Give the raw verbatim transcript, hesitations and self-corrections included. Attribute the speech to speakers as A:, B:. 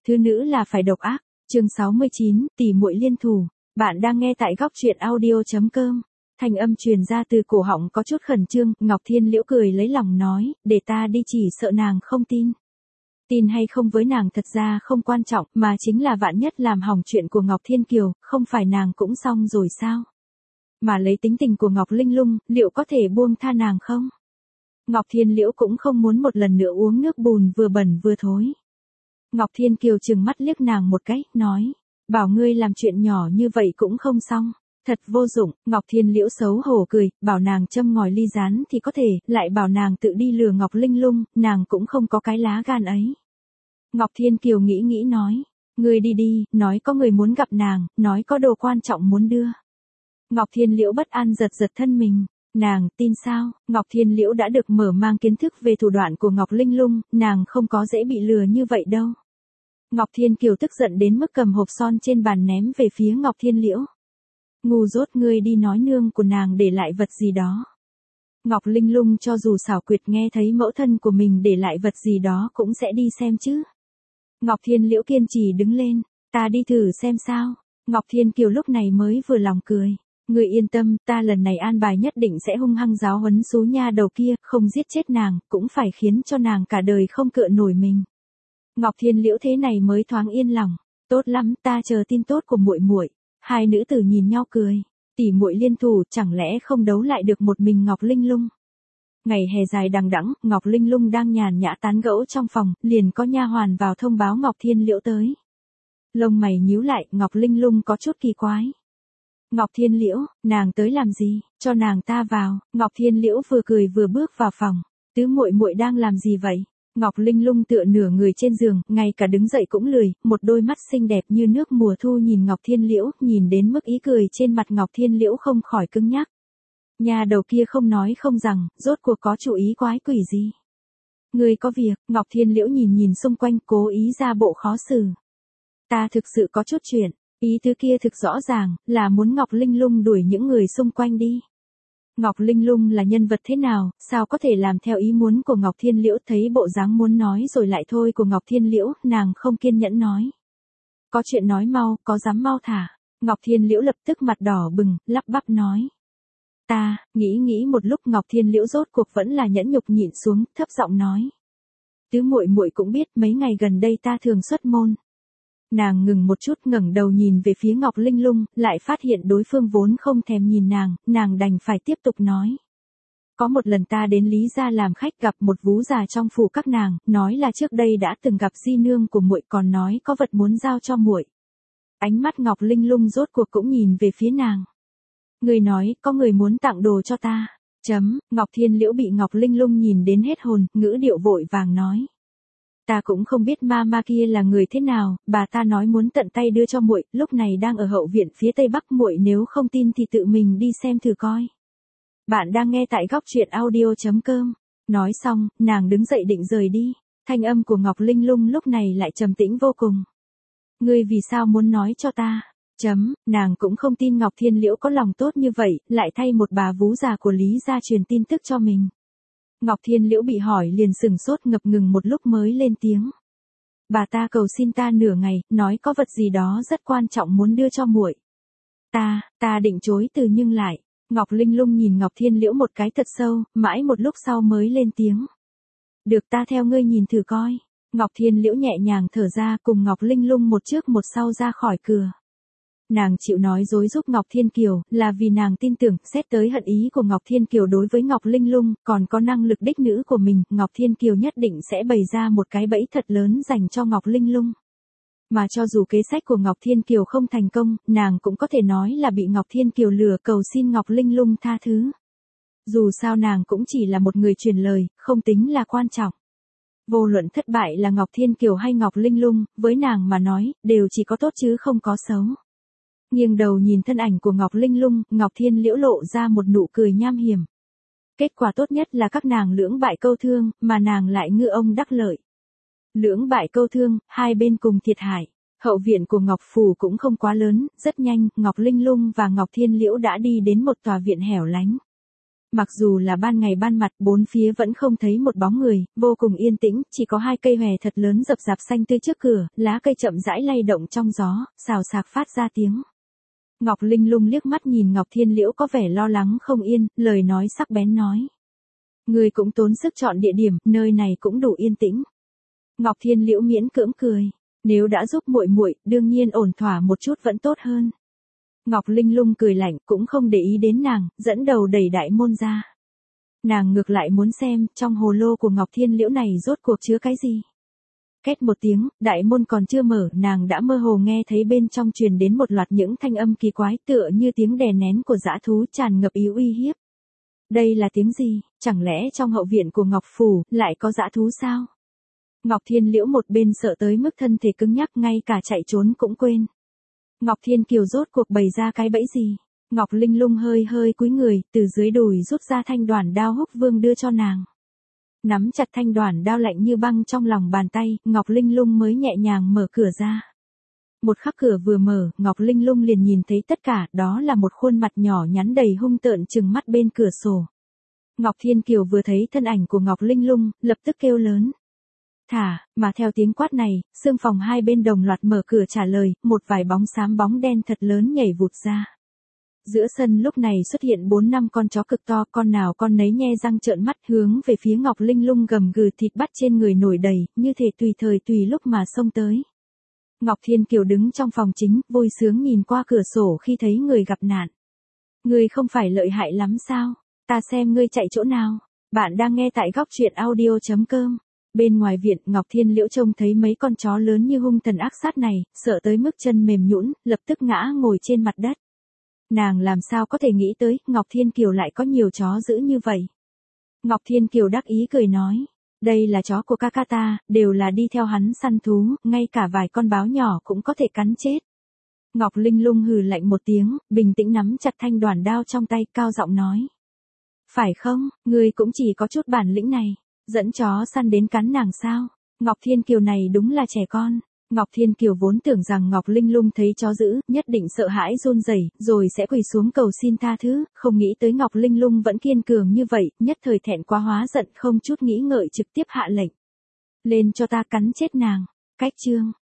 A: Thứ nữ là phải độc ác. Chương sáu mươi chín, tỷ muội liên thủ. Bạn đang nghe tại góc truyện audio chấm com. Thanh âm truyền ra từ cổ họng có chút khẩn trương, Ngọc Thiên Liễu cười lấy lòng nói, để ta đi, chỉ sợ nàng không tin. Tin hay không với nàng thật ra không quan trọng, mà chính là vạn nhất làm hỏng chuyện của Ngọc Thiên Kiều, không phải nàng cũng xong rồi sao? Mà lấy tính tình của Ngọc Linh Lung, liệu có thể buông tha nàng không? Ngọc Thiên Liễu cũng không muốn một lần nữa uống nước bùn vừa bẩn vừa thối. Ngọc Thiên Kiều trừng mắt liếc nàng một cái, nói, bảo ngươi làm chuyện nhỏ như vậy cũng không xong. Thật vô dụng. Ngọc Thiên Liễu xấu hổ cười, bảo nàng châm ngòi ly rán thì có thể, lại bảo nàng tự đi lừa Ngọc Linh Lung, nàng cũng không có cái lá gan ấy. Ngọc Thiên Kiều nghĩ nghĩ nói, ngươi đi đi, nói có người muốn gặp nàng, nói có đồ quan trọng muốn đưa. Ngọc Thiên Liễu bất an giật giật thân mình, nàng tin sao? Ngọc Thiên Liễu đã được mở mang kiến thức về thủ đoạn của Ngọc Linh Lung, nàng không có dễ bị lừa như vậy đâu. Ngọc Thiên Kiều tức giận đến mức cầm hộp son trên bàn ném về phía Ngọc Thiên Liễu. Ngu dốt, ngươi đi nói nương của nàng để lại vật gì đó. Ngọc Linh Lung cho dù xảo quyệt nghe thấy mẫu thân của mình để lại vật gì đó cũng sẽ đi xem chứ. Ngọc Thiên Liễu kiên trì đứng lên, ta đi thử xem sao. Ngọc Thiên Kiều lúc này mới vừa lòng cười. Ngươi yên tâm, ta lần này an bài nhất định sẽ hung hăng giáo huấn số nha đầu kia, không giết chết nàng, cũng phải khiến cho nàng cả đời không cựa nổi mình. Ngọc Thiên Liễu thế này mới thoáng yên lòng. Tốt lắm, ta chờ tin tốt của muội muội. Hai nữ tử nhìn nhau cười, tỷ muội liên thủ, chẳng lẽ không đấu lại được một mình Ngọc Linh Lung. Ngày hè dài đằng đẵng, Ngọc Linh Lung đang nhàn nhã tán gẫu trong phòng, liền có nha hoàn vào thông báo Ngọc Thiên Liễu tới. Lông mày nhíu lại, Ngọc Linh Lung có chút kỳ quái. Ngọc Thiên Liễu, nàng tới làm gì, cho nàng ta vào. Ngọc Thiên Liễu vừa cười vừa bước vào phòng. Tứ muội muội đang làm gì vậy? Ngọc Linh Lung tựa nửa người trên giường, ngay cả đứng dậy cũng lười, một đôi mắt xinh đẹp như nước mùa thu nhìn Ngọc Thiên Liễu, nhìn đến mức ý cười trên mặt Ngọc Thiên Liễu không khỏi cứng nhắc. Nhà đầu kia không nói không rằng, rốt cuộc có chủ ý quái quỷ gì. Người có việc. Ngọc Thiên Liễu nhìn nhìn xung quanh, cố ý ra bộ khó xử. Ta thực sự có chút chuyện, ý tứ kia thực rõ ràng, là muốn Ngọc Linh Lung đuổi những người xung quanh đi. Ngọc Linh Lung là nhân vật thế nào, sao có thể làm theo ý muốn của Ngọc Thiên Liễu, thấy bộ dáng muốn nói rồi lại thôi của Ngọc Thiên Liễu, nàng không kiên nhẫn nói. Có chuyện nói mau, có dám mau thả. Ngọc Thiên Liễu lập tức mặt đỏ bừng, lắp bắp nói. Ta, nghĩ nghĩ một lúc Ngọc Thiên Liễu rốt cuộc vẫn là nhẫn nhục nhịn xuống, thấp giọng nói. Tứ muội muội cũng biết mấy ngày gần đây ta thường xuất môn. Nàng ngừng một chút, ngẩng đầu nhìn về phía Ngọc Linh Lung, lại phát hiện đối phương vốn không thèm nhìn nàng, nàng đành phải tiếp tục nói. Có một lần ta đến Lý gia làm khách, gặp một vú già trong phủ các nàng, nói là trước đây đã từng gặp di nương của muội, còn nói có vật muốn giao cho muội. Ánh mắt Ngọc Linh Lung rốt cuộc cũng nhìn về phía nàng. Người nói, có người muốn tặng đồ cho ta. Chấm, Ngọc Thiên Liễu bị Ngọc Linh Lung nhìn đến hết hồn, ngữ điệu vội vàng nói. Ta cũng không biết ma ma kia là người thế nào, bà ta nói muốn tận tay đưa cho muội, lúc này đang ở hậu viện phía tây bắc, muội nếu không tin thì tự mình đi xem thử coi. Bạn đang nghe tại góc truyện audio chấm com. Nói xong, nàng đứng dậy định rời đi, thanh âm của Ngọc Linh Lung lúc này lại trầm tĩnh vô cùng. Ngươi vì sao muốn nói cho ta? Chấm, nàng cũng không tin Ngọc Thiên Liễu có lòng tốt như vậy, lại thay một bà vú già của Lý gia truyền tin tức cho mình. Ngọc Thiên Liễu bị hỏi liền sừng sốt, ngập ngừng một lúc mới lên tiếng. Bà ta cầu xin ta nửa ngày, nói có vật gì đó rất quan trọng muốn đưa cho muội. Ta, ta định chối từ nhưng lại. Ngọc Linh Lung nhìn Ngọc Thiên Liễu một cái thật sâu, mãi một lúc sau mới lên tiếng. Được, ta theo ngươi nhìn thử coi. Ngọc Thiên Liễu nhẹ nhàng thở ra, cùng Ngọc Linh Lung một trước một sau ra khỏi cửa. Nàng chịu nói dối giúp Ngọc Thiên Kiều, là vì nàng tin tưởng, xét tới hận ý của Ngọc Thiên Kiều đối với Ngọc Linh Lung, còn có năng lực đích nữ của mình, Ngọc Thiên Kiều nhất định sẽ bày ra một cái bẫy thật lớn dành cho Ngọc Linh Lung. Mà cho dù kế sách của Ngọc Thiên Kiều không thành công, nàng cũng có thể nói là bị Ngọc Thiên Kiều lừa, cầu xin Ngọc Linh Lung tha thứ. Dù sao nàng cũng chỉ là một người truyền lời, không tính là quan trọng. Vô luận thất bại là Ngọc Thiên Kiều hay Ngọc Linh Lung, với nàng mà nói, đều chỉ có tốt chứ không có xấu. Nghiêng đầu nhìn thân ảnh của Ngọc Linh Lung, Ngọc Thiên Liễu lộ ra một nụ cười nham hiểm. Kết quả tốt nhất là các nàng lưỡng bại câu thương, mà nàng lại ngư ông đắc lợi. Lưỡng bại câu thương, hai bên cùng thiệt hại. Hậu viện của Ngọc Phủ cũng không quá lớn, rất nhanh, Ngọc Linh Lung và Ngọc Thiên Liễu đã đi đến một tòa viện hẻo lánh. Mặc dù là ban ngày ban mặt, bốn phía vẫn không thấy một bóng người, vô cùng yên tĩnh, chỉ có hai cây hòe thật lớn rậm rạp xanh tươi trước cửa, lá cây chậm rãi lay động trong gió, xào xạc phát ra tiếng. Ngọc Linh Lung liếc mắt nhìn Ngọc Thiên Liễu có vẻ lo lắng không yên, lời nói sắc bén nói. Người cũng tốn sức chọn địa điểm, nơi này cũng đủ yên tĩnh. Ngọc Thiên Liễu miễn cưỡng cười, nếu đã giúp muội muội, đương nhiên ổn thỏa một chút vẫn tốt hơn. Ngọc Linh Lung cười lạnh, cũng không để ý đến nàng, dẫn đầu đẩy đại môn ra. Nàng ngược lại muốn xem, trong hồ lô của Ngọc Thiên Liễu này rốt cuộc chứa cái gì. Két một tiếng, đại môn còn chưa mở, nàng đã mơ hồ nghe thấy bên trong truyền đến một loạt những thanh âm kỳ quái tựa như tiếng đè nén của dã thú tràn ngập ý uy hiếp. Đây là tiếng gì, chẳng lẽ trong hậu viện của Ngọc Phủ, lại có dã thú sao? Ngọc Thiên Liễu một bên sợ tới mức thân thể cứng nhắc ngay cả chạy trốn cũng quên. Ngọc Thiên Kiều rốt cuộc bày ra cái bẫy gì? Ngọc Linh Lung hơi hơi cúi người, từ dưới đùi rút ra thanh đoản đao Húc Vương đưa cho nàng. Nắm chặt thanh đoản đao lạnh như băng trong lòng bàn tay, Ngọc Linh Lung mới nhẹ nhàng mở cửa ra. Một khắc cửa vừa mở, Ngọc Linh Lung liền nhìn thấy tất cả, đó là một khuôn mặt nhỏ nhắn đầy hung tợn trừng mắt bên cửa sổ. Ngọc Thiên Kiều vừa thấy thân ảnh của Ngọc Linh Lung, lập tức kêu lớn. Thả, mà theo tiếng quát này, xương phòng hai bên đồng loạt mở cửa trả lời, một vài bóng xám bóng đen thật lớn nhảy vụt ra. Giữa sân lúc này xuất hiện bốn năm con chó cực to, con nào con nấy nhe răng trợn mắt hướng về phía Ngọc Linh Lung gầm gừ, thịt bắt trên người nổi đầy, như thể tùy thời tùy lúc mà xông tới. Ngọc Thiên Kiều đứng trong phòng chính, vui sướng nhìn qua cửa sổ khi thấy người gặp nạn. Ngươi không phải lợi hại lắm sao? Ta xem ngươi chạy chỗ nào. Bạn đang nghe tại góc truyện audio chấm com. Bên ngoài viện, Ngọc Thiên Liễu trông thấy mấy con chó lớn như hung thần ác sát này, sợ tới mức chân mềm nhũn, lập tức ngã ngồi trên mặt đất. Nàng làm sao có thể nghĩ tới, Ngọc Thiên Kiều lại có nhiều chó dữ như vậy. Ngọc Thiên Kiều đắc ý cười nói, đây là chó của ca ca ta, đều là đi theo hắn săn thú, ngay cả vài con báo nhỏ cũng có thể cắn chết. Ngọc Linh Lung hừ lạnh một tiếng, bình tĩnh nắm chặt thanh đoản đao trong tay, cao giọng nói. Phải không, ngươi cũng chỉ có chút bản lĩnh này, dẫn chó săn đến cắn nàng sao? Ngọc Thiên Kiều này đúng là trẻ con. Ngọc Thiên Kiều vốn tưởng rằng Ngọc Linh Lung thấy chó dữ, nhất định sợ hãi run rẩy, rồi sẽ quỳ xuống cầu xin tha thứ, không nghĩ tới Ngọc Linh Lung vẫn kiên cường như vậy, nhất thời thẹn quá hóa giận, không chút nghĩ ngợi trực tiếp hạ lệnh. Lên cho ta cắn chết nàng. Cách chương